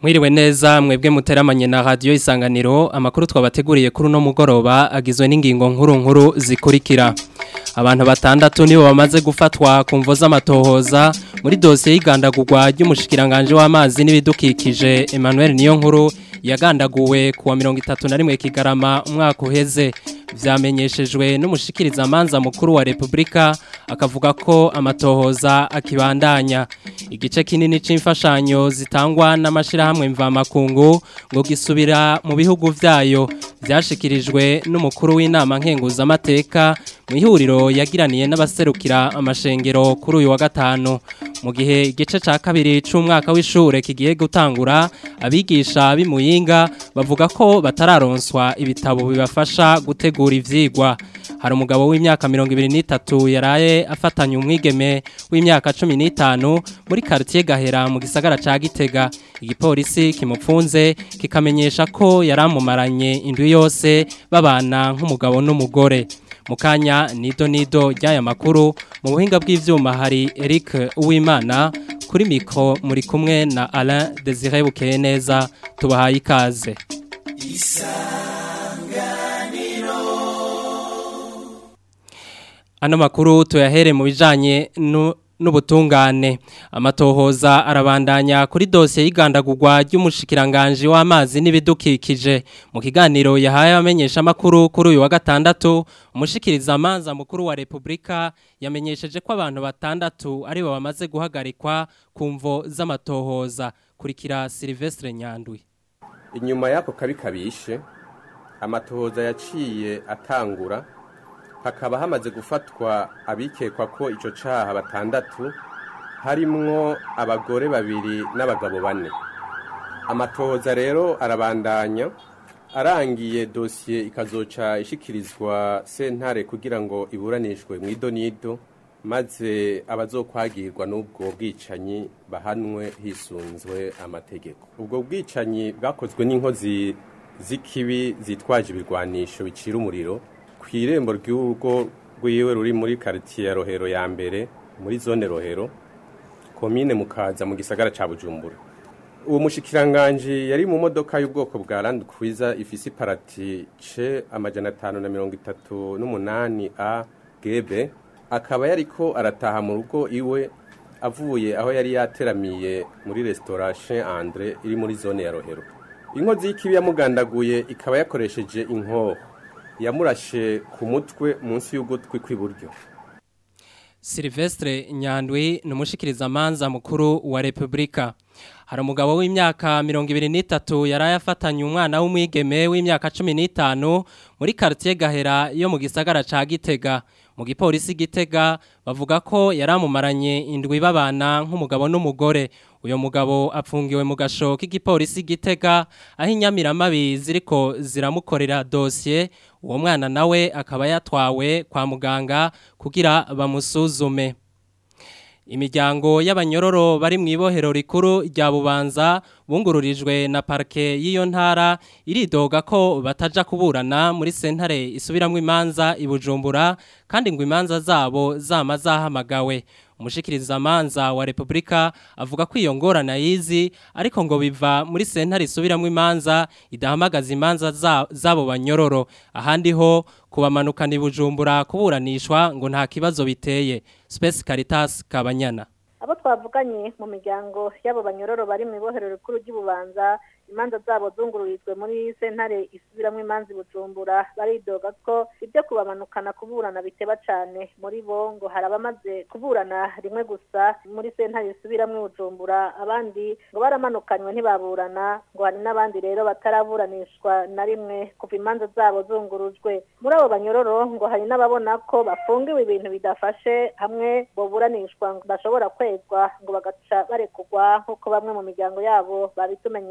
Mwiriwe neza mwebwe muteramanye na radio Isanganiro amakuru twabateguriye kuri no mugoroba agizwe n'ingingo nkuru zikurikira. Abantu batandatu nibo bamaze gufatwa ku mvo z'amatohoza muri dosiye y'igandagurwa ry'umushikiranganje w'amazi n'ibidukikije Emmanuel Niyonkuru yagandaguwe kuwa 31 Kigarama umwaka uheze. Vyamenyeshejwe n'umushikiriza amanza mukuru wa Republika akavuga ko amatohoza akibandanya. Igice kinini c'imfashanyo zitangwa n'amashirahamwe mvamakungu ngo gisubira mu bihugu vyayo vyashikirijwe n'umukuru w'inama nkenguza amateka mu ihuriro yagiraniye n'abaserukira amashengero kuri uyu wa gatanu. Mu gihe igice ca kabiri c'umwaka w'ishure kigiye gutangura abigisha b'imuyinga bavuga ko batararonswa ibitabo bibafasha gutegura ivyigwa. Hari umugabo w'imyaka 23 yaraye afatanye umwigeme w'imyaka 15 muri quartier Gahera mu gisagara ca Gitega. Igipolisi kimupfunze kikamenyesha ko yaramumaranye indwi yose babana nk'umugabo n'umugore. Mukanya nido ry'aya makuru mu buhinga bw'ivyuma hari Eric Uwimana kuri mikro muri kumwe na Alain Désiré Bukeneza tubahaye ikaze. Ano makuru tuyahere mu bijanye n'ubutungane. Amatohoza arabandanya kuri dosiye y'igandagurwa ry'umushikiranganje w'amazi n'ibidukikije. Mu kiganiro yahaye abamenyesha makuru kuri uyu wa gatandatu umushikiriza amanza mukuru wa Republika yamenyesheje ko abantu batandatu ari bo bamaze guhagarikwa ku mvo z'amatohoza. Kurikira Silvestre Nyandwi. Inyuma yako kabishe amatohoza yaciye atangura hakaba hamaze gufatwa abikekwa ko ico caha batandatu harimwo abagore babiri n'abagabo bane. Amatohoza rero arabandanya arangiye dosiye ikazoca ishikirizwa sentare kugira ngo iburanishwe mw'idonido maze abazokwagirwa n'ubwo bwicanyi bahanwe hisunzwe amategeko. Ubwo bwicanyi bwakozwe n'inkozi z'ikibi zitwaje ibirwanisho bicira umuriro kw'irembo ry'urugo rwiwe ruri muri quartier Rohero ya mbere muri zone Rohero commune Mukaza mu gisagara ca Bujumbura. Uwo mushikiranganje yari mu modoka y'ubwoko bwa Land Cruiser ifise parati C amajana 538 AGB akaba yariko arataha mu rugo iwe avuye aho yari yateramiye muri restaurant Chez André iri muri zone ya Rohero. Inkozi y'ikibi yamugandaguye ikaba yakoresheje inkoho yamurashe ku mutwe munsi y'ugutwi kw'iburyo. Silvestre Nyandwi n'umushikiriza amanza mukuru wa Republika. Hari umugabo w'imyaka 23 yaraye afatanye umwana w'umwigeme w'imyaka 15 muri quartier Gahera yo mu gisagara ca Gitega. Mu gipolisi Gitega bavuga ko yaramumaranye indwi babana nk'umugabo n'umugore. Uyo mugabo apfungiwe mu gasho k'igipolisi Gitega aho inyamiramabi ziriko ziramukorera dossier. Uwo mwana nawe akaba yatwawe kwa muganga kugira bamusuzume. Imiryango y'abanyororo bari mu ibohero rikuru rya Bubanza bungururijwe na parke y'iyo ntara iridoga ko bataja kuburana muri sentare isubiramwe imanza ibujumbura kandi ngo imanza zabo zama zahamagawe. Umushikiriza amanza wa Republika avuga ko iyo ngorana yizi ariko ngo biva muri sentare isubiramwe imanza idahamagaza imanza zabo banyororo ahandi ho kubamanukana ibujumbura kuburanishwa ngo nta kibazo biteye. Space Caritas Kabanyana. Abo twavuganye mu miryango y'abo banyororo bari mu ibohero rikuru ry'Ububanza imanza zabo zungururijwe muri sentare isubiramwe imanza Bujumbura baridoga ko ibyo kubamanukana kuburana biteba cyane muri bo ngo harabamaze kuburana rimwe gusa muri sentare isubiramwe Bujumbura abandi ngo baramanukanywe ntibaburana ngo hari n'abandi rero bataraburanishwa na rimwe kuva imanza zabo zungurujwe. Muri abo banyororo ngo hari n'ababona ko bafungiwe ibintu bidafashe hamwe boburanishwa ngo bashobora kwezwa ngo bagaca barekugwa nk'uko bamwe mu miryango yabo babitumenyesheje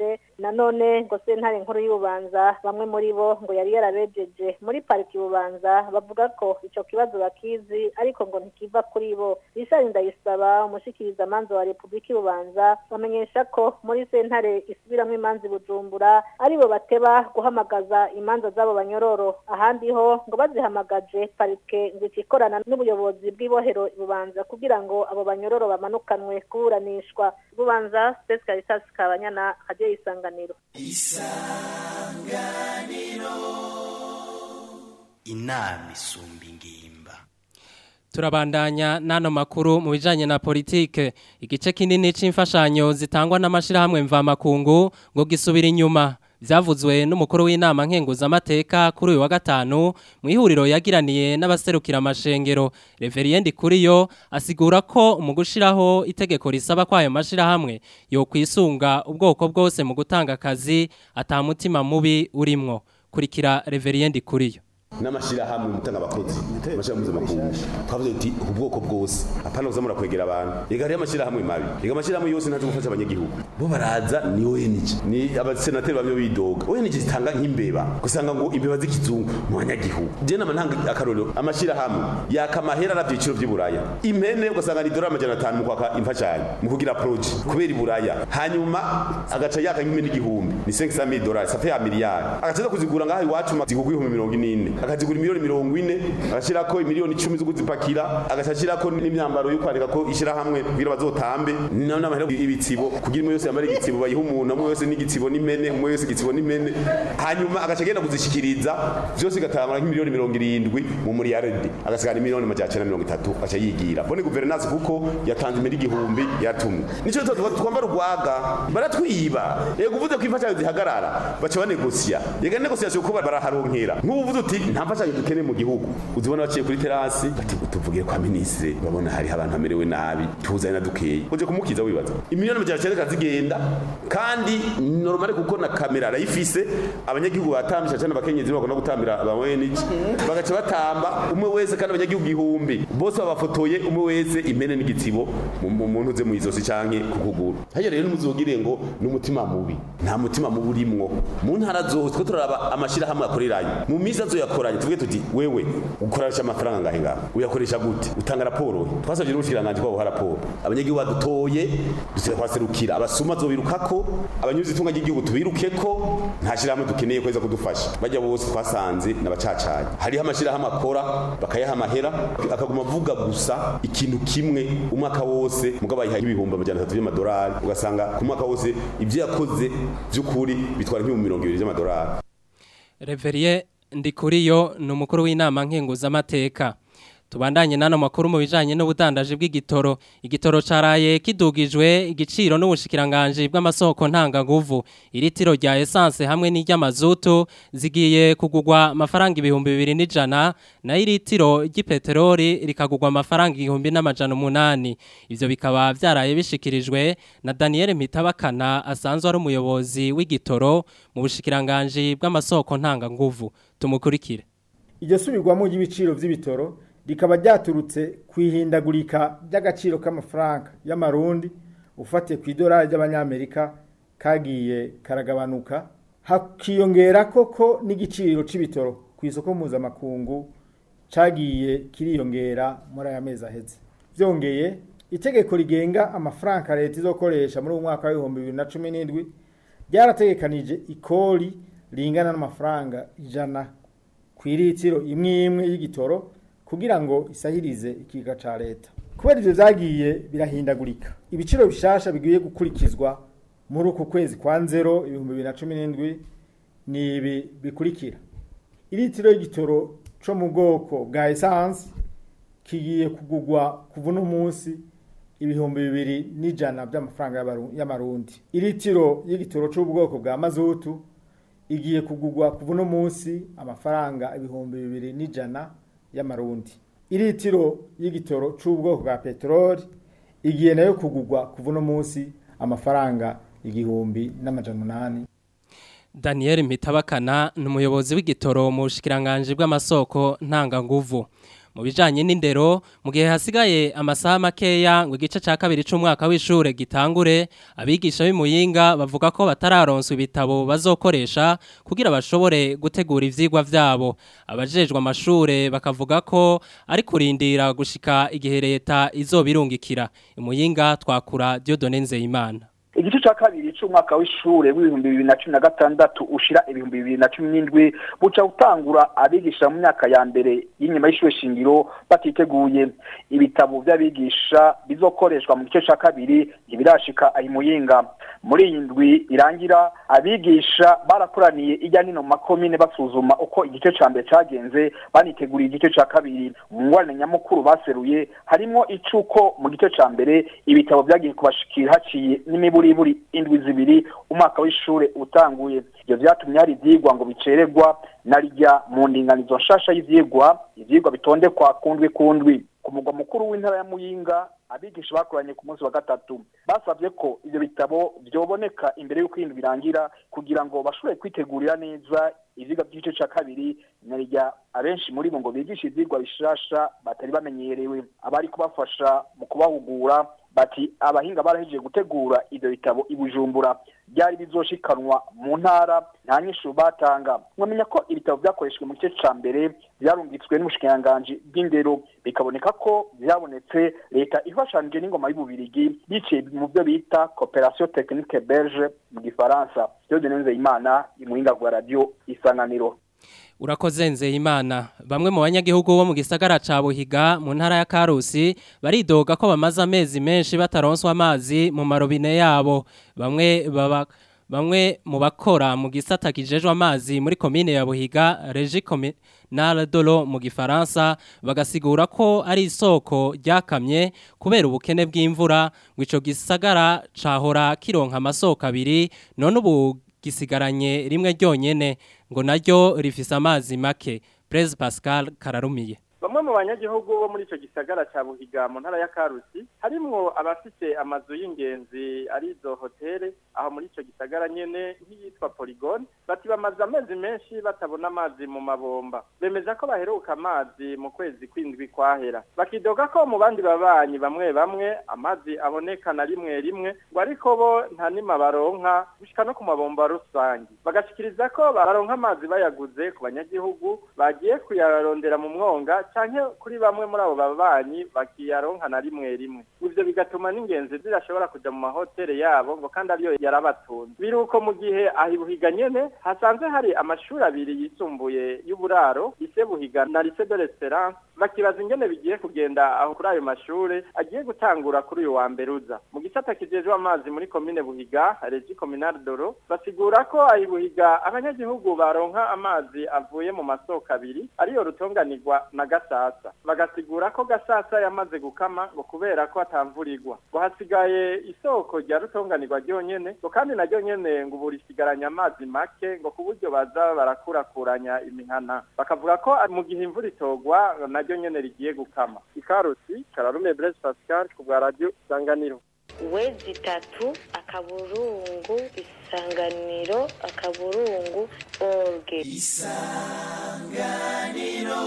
bw'intare nanone ngo sentare nkuru y'ububanza bamwe muri bo ngo yari yarabejeje muri pariki y'ububanza bavuga ko ico kibazo bakizi ariko ngo ntikiva kuri bo. Richard Ndayisaba umushikiriza manzo wa Republika y'ububanza bamenyesha ko muri sentare isubiramwe imanzi Bujumbura aribo bateba guhamagaza imanza zabo banyororo, ahandi ho ngo bazihamagaje parike ngo ikorana n'ubuyobozi bw'ibohero Bubanza kugira ngo abo banyororo bamanukanwe kuburanishwa. Bubanza Space Caritas Kabanyana Radio Isanganiro. Inama isumba ingimba. Turabandanya nano makuru mu bijanye na politike. Igice kinini c'imfashanyo zitangwa n'amashirahamwe mvamakungu ngo gisubira inyuma. Vyavuzwe n'umukuru w'inama nkenguzamateka kuri uyu wa gatanu mu ihuriro yagiraniye n'abaserukira amashengero. Reverien Ndikuriyo asigura ko mu gushiraho itegeko risaba kwa ayo mashirahamwe yo kwisunga ubwoko bwose mu gutanga akazi atamutima mubi urimwo. Kurikira Reverien Ndikuriyo. N'amashirahamwe mutanga abakozi amashirahamwe makungu twavuze ati ubwoko bwose apana uzamura kwegera abantu yega ari amashirahamwe mabi yega amashirahamwe yose ntaje gufasha abanyagihugu bo baraza ni ONG ni abasenateri babyo bidoga ONG zitanga nk'imbeba gusanga ngo imbeba z'ikizungu mu banyagihugu je namantanga akarorero amashirahamwe yakamahera aravyiciro by'Iburaya impene ugasanga ni $500 mu kwaka imfashanyo mu kugira project kubera Iburaya hanyuma agaca yaka nk'imene igihumbi ni $500,000 ça fait 1 milliard agaca kuzigura ngaho iwacu zigugwa 40 akazigura miliyoni 40 agashirako miliyoni 10 zo kuzipakira agashirako n'imyambaro yo kwandika ko ishira hamwe kugira bazotambe n'amahera ibitsibo kugira imwe yose yamara igitsibo bayiha umuntu amwe yose n'igitsibo n'imene umwe yose igitsibo n'imene hanyuma agashagenda kuzishikiriza byose gatangura nk'imiliyoni 70 mu miliyaridi agasigana miliyoni 930 acha yigira bone governance kuko yatanze imiri igihumbi yatumwe nico twambara urwaga baratwiba yego uvuze ko imfashanyo zihagarara baca banegosia yega negociation ko baraharonkera nk'uvuze uti nta mfashanyo dukene mu gihugu uzibona baciye kuri terasi bati tuvugiye kwa ministre babona hari abantu amerewe nabi tuzanye na dukeye uje kumukiza wibaza imiliyoni 900 zigenda kandi normal kuko na kamera arayifise abanyagihugu batambisha cyane abakenyezi bakona gutambira abaweniki bagaca batamba umwe wese kandi abanyagihugu igihumbi bose babafotoye umwe wese impene n'igitsibo mu muntu uze mu izosi canke kukuguru haje rero n'umuzogire ngo n'umutima mubi nta mutima mubi urimwo mu ntara zose twe turaba amashira hamwe akorerayo mu misa zo yakoranye tuvuge tuti wewe ukoresha amafaranga ngahe ngaho uyakoresha gute utanga raporo twasabye n'ubushikiranganje kwa raporo abanyagihugu badutoye dusire kwaserukira abasuma zo birukako abanyuzi tunga ry'igihugu tubirukeko nta shiramwe dukeneye kweza kudufasha bajya bose twasanze nabacacaye hari amashira hamakora bakayaha amahera akaguma avuga gusa ikintu kimwe umwaka wose mugabayiha ibihumbi $300 ugasanga ku mwaka wose ivyo yakoze by'ukuri bitwara $20,000 Reverien Ndikuriyo ni umukuru w'inama nkenguzamateka. Tubandanye nano makuru mu bijanye n'ubudandaje bw'igitoro. Igitoro caraye kidugijwe igiciro n'ubushikiranganje bw'amasoko ntanganguvu. Iritiro rya essence hamwe n'iry'amazutu zigiye kugugwa amafaranga 2,100 na iritiro ry'ipetroli rikagugwa amafaranga 1,800. Ivyo bikaba vyaraye bishikirijwe na Daniel Mitabakana asanzwe ari umuyobozi w'igitoro mu bushikiranganje bw'amasoko ntanganguvu. Tumukurikire. Iryo subirwamo y'ibiciro vy'ibitoro rikaba ryaturutse kwihindagurika by'agaciro k'amafaranga y'amarundi ufatiye ku idolari ry'abanyamerika kagiye karagabanuka hakiyongera koko n'igiciro c'ibitoro ku isoko mpuzamakungu cagiye kiriyongera muri aya mezi aheze. Vyongeye itegeko rigenga amafaranga leta izokoresha muri umwaka wa 2017 ryarategekanije ikori ringana n'amafaranga 100 kwiritiro imwe y'igitoro kugira ngo isahirize ikiga ca leta. Kubera ivyo vyagiye birahindagurika, ibiciro bishasha bigiye gukurikizwa muri uku kwezi kwa 2017 ni ibi bikurikira. Iritiro y'igitoro co mu bwoko bwa essence kigiye kugugwa kuva no munsi 2,100 by'amafaranga y'amarundi. Iritiro y'igitoro co mu bwoko bwa mazutu igiye kugugwa kuva no munsi amafaranga 2,100 y'amarundi. Iritiro y'igitoro c'ubwoko bwa petroli igiye nayo kugugwa kuva no munsi amafaranga 1,800. Daniel Mitabakana n'umuyobozi w'igitoro mu bushikiranganje bw'amasoko ntanganguvu. mu bijanye n'indero mu gihe hasigaye amasaha makeya ngo igice ca kabiri c'umwaka w'ishure gitangure abigisha b'imuyinga bavuga ko batararonswa ibitabo bazokoresha kugira bashobore gutegura ivyigwa vyabo abajejwe amashure bakavuga ko ari kurindira gushika igihe leta izobirungikira imuyinga twakura Dieudonne Nzeyimana igice ca kabiri c'umwaka w'ishure w'ibihumbi 2016 ushira ibihumbi 2017 buca utangura abigisha mu myaka ya mbere y'inyuma y'ishure shingiro batiteguye ibitabo by'abigisha bizokoreshwa mu gice ca kabiri ntibirashika ayimuyinga muri indwi irangira abigisha barakoraniye ijya nino makomine basuzuma uko igice ca mbere cagenze baniteguriye igice ca kabiri mu ngwane nyamukuru baseruye harimo icuko mu gice ca mbere ibitabo byagiye kubashikira haciye n'imiburi indwi zibiri umwaka w'ishure utanguye ivyo vyatumye hari ivyigwa ngo bicererwa narijya mu ndinganizo nshasha y'ivyigwa bitondekwa kundwi ku mugwa mukuru w'intara ya Muyinga abigisha bakoranye ku munsi wa gatatu basavye ko ivyo bitabo vyoboneka imbere y'uko indwi birangira kugira ngo bashobore kwitegurira neza ivyigwa by'igice ca kabiri narijya abenshi muri bo ngo bigisha ivyigwa bishasha batari bamenyerewe abari kubafasha mu kubahugura bati abahinga barahije gutegura ivyo bitabo ibujumbura byari bizoshikanwa mu ntara nta nyishu batanga mwamenya ko ibitabo byakoreshwe mu gice ca mbere byarungitswe n'umushikiranganji bw'indero bikaboneka ko byabonetse leta ifashanije n'ingoma y'ububirigi biciye mu byo bita coopération technique belge mu gifaransa Dieudonne Nzeyimana imuyinga gwa radio Isanganiro. Urakoze Nzeyimana bamwe mu banyagihugu bo mu gisagara ca Buhiga mu ntara ya Karusi baridoga ko bamaze amezi menshi bataronswa amazi mu marobine yabo bamwe mu bakora mu gisata kijejwe amazi muri commune ya Buhiga Régie Communale de l'eau mu gifaransa bagasigura ko ari isoko ryakamye kubera ubukene bw'imvura ngo ico gisagara cahora kironka amasoko abiri none ubu gisigaranye rimwe ryonyene ngo naryo rifise amazi make. Blaise Pascal Kararumiye bamwe mu banyagihugu bo muri ico gisagara ca Buhiga mu ntara ya Karusi harimwo abafite amazu y'ingenzi ari zo hoteli aho muri ico gisagara nyene yitwa Polygon bati bamaze amezi menshi batabona amazi mu mabomba bemeza ko baheruka amazi mu kwezi kwindwi kwahera bakidoga ko mu bandi babanyi bamwe amazi aboneka na rimwe ngo ariko bo nta nima baronka gushika no ku mabomba rusangi bagashikiriza ko baronka amazi bayaguze ku banyagihugu bagiye kuyarondera mu mwonga canke kuri bamwe muri abo babanyi bakiyaronka na rimwe ivyo bigatuma n'ingenzi zirashobora kuja mu mahoteli yabo ngo kandi ariyo yarabatunze biruko mu gihe ahibuhiga nyene hasanzwe hari amashuri abiri yisumbuye y'uburaro lycée Buhiga na lycée de l'Espérance bakibaza ingene bigiye kugenda aho kuri ayo mashure agiye gutangura kuri uyu wa mberuza mu gisata kijejwe amazi muri commune Buhiga Régie Communale de l'eau basigura ko ahibuhiga abanyagihugu baronka amazi avuye mu masoko abiri ariyo rutonganirwa na Gasasa bagasigura ko Gasasa yamaze gukama ngo kubera ko atamvurirwa ngo hasigaye isoko rya rutonganirwa ryonyene ngo kandi naryo nyene ngo burisigaranya amazi make ngo kuburyo baza barakurakuranya imihana bakavuga ko mu gihe imvura itogwa naryo nyene rigiye gukama. Ikarusi Kararume Blaise Pascal ku bwa radio Isanganiro. Wezi 3 akaburungu Isanganiro akaburungu orge Isanganiro.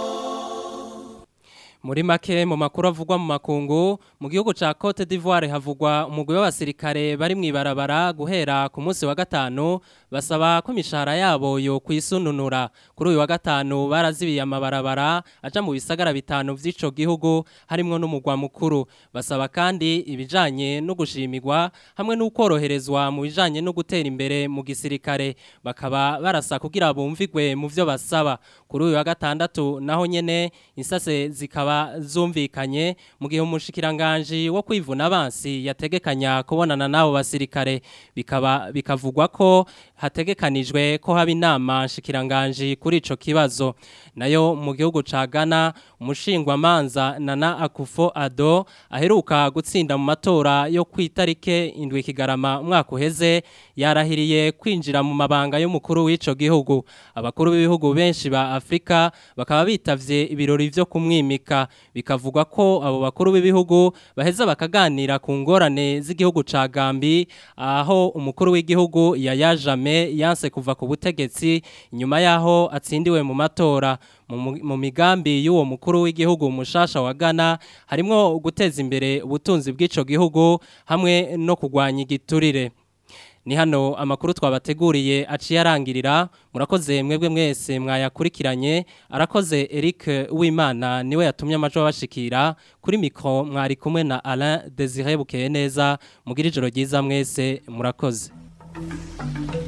Muri make mu makuru avugwa mu makungu mu gihugu ca Cote d'Ivoire havugwa umugwi w'abasirikare bari mwibarabara guhera ku munsi wa gatanu basaba ko imishahara yabo yo kwisununura kuri uyu wa gatanu barazibiye amabarabara aja mu bisagara bitanu vy'ico gihugu harimwo n'umugwa mukuru basaba kandi ibijanye no gushimirwa hamwe n'ukoroherezwa mu bijanye no gutera imbere mu gisirikare bakaba barasa kugira bumvigwe mu vyo basaba kuri uyu wa gatandatu naho nyene insase zikaba zumvikanye mu gihe umushikiranganje wo kwivuna abansi yategekanya kubonana nabo basirikare bikavugwa ko hategekanijwe ko haba inama nshikiranganje kuri ico kibazo nayo mu gihugu ca Ghana umushingwamanza Nana Akufo-Addo aheruka gutsinda mu matora yo kwitarike indwi Kigarama umwaka uheze yarahiriye kwinjira mu mabanga y'umukuru w'ico gihugu abakuru b'ibihugu benshi ba Afrika bakaba bitavye ibirori vyo kumwimika matora bikavugwa ko abo bakuru b'ibihugu baheza bakaganira ku ngorane z'igihugu ca Gambi aho umukuru w'igihugu Yaya Jammeh yanse kuva ku butegetsi inyuma yaho atsindiwe mu matora mu migambi y'uwo mukuru w'igihugu mushasha wa Ghana harimo guteza imbere ubutunzi bw'ico gihugu hamwe no kugwanya igiturire. Ni hano amakuru twabateguriye aciye arangirira murakoze mwebwe mwese mwayakurikiranye arakoze Eric Uwimana niwe yatumye amajo bashikira kuri mikro mwari kumwe na Alain Désiré Bukeyeneza mugira ijoro ryiza mwese murakoze.